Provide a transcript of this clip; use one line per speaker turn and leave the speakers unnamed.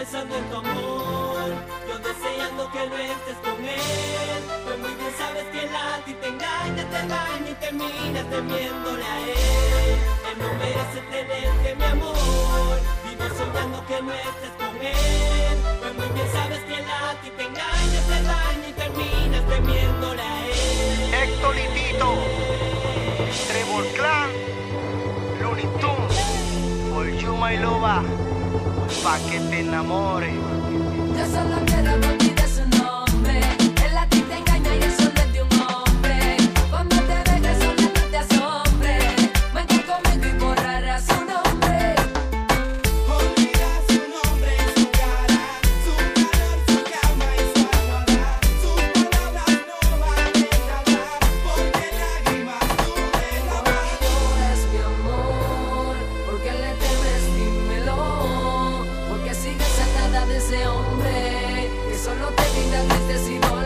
pensando en tu amor, yo deseando que no estés con él. Pues muy bien sabes que él a ti te engaña, te daña y terminas temiéndole a él. Él no merece tenerte, mi amor, vivo soñando que no estés con él. Pues muy bien sabes que él a ti te engaña, te daña y terminas temiéndole a él.
Héctor y Tito, Trevor Clan, Looney Tunes, For You My Loba, pa' que te enamores.
Yo solo quiero que olvides su nombre. Él a ti te engaña y eso no es de un hombre. Cuando te dejes sola no te asombres. Vente conmigo y borrarás su nombre.
Olvida su nombre y su cara, su calor, su cama y su almohada. Sus palabras no valen nada, porque lágrimas tú derramas.
Es mi amor, ¿por qué le temes? Dímelo. Porque sigues atada de ese hombre que solo te brinda tristeza y dolor.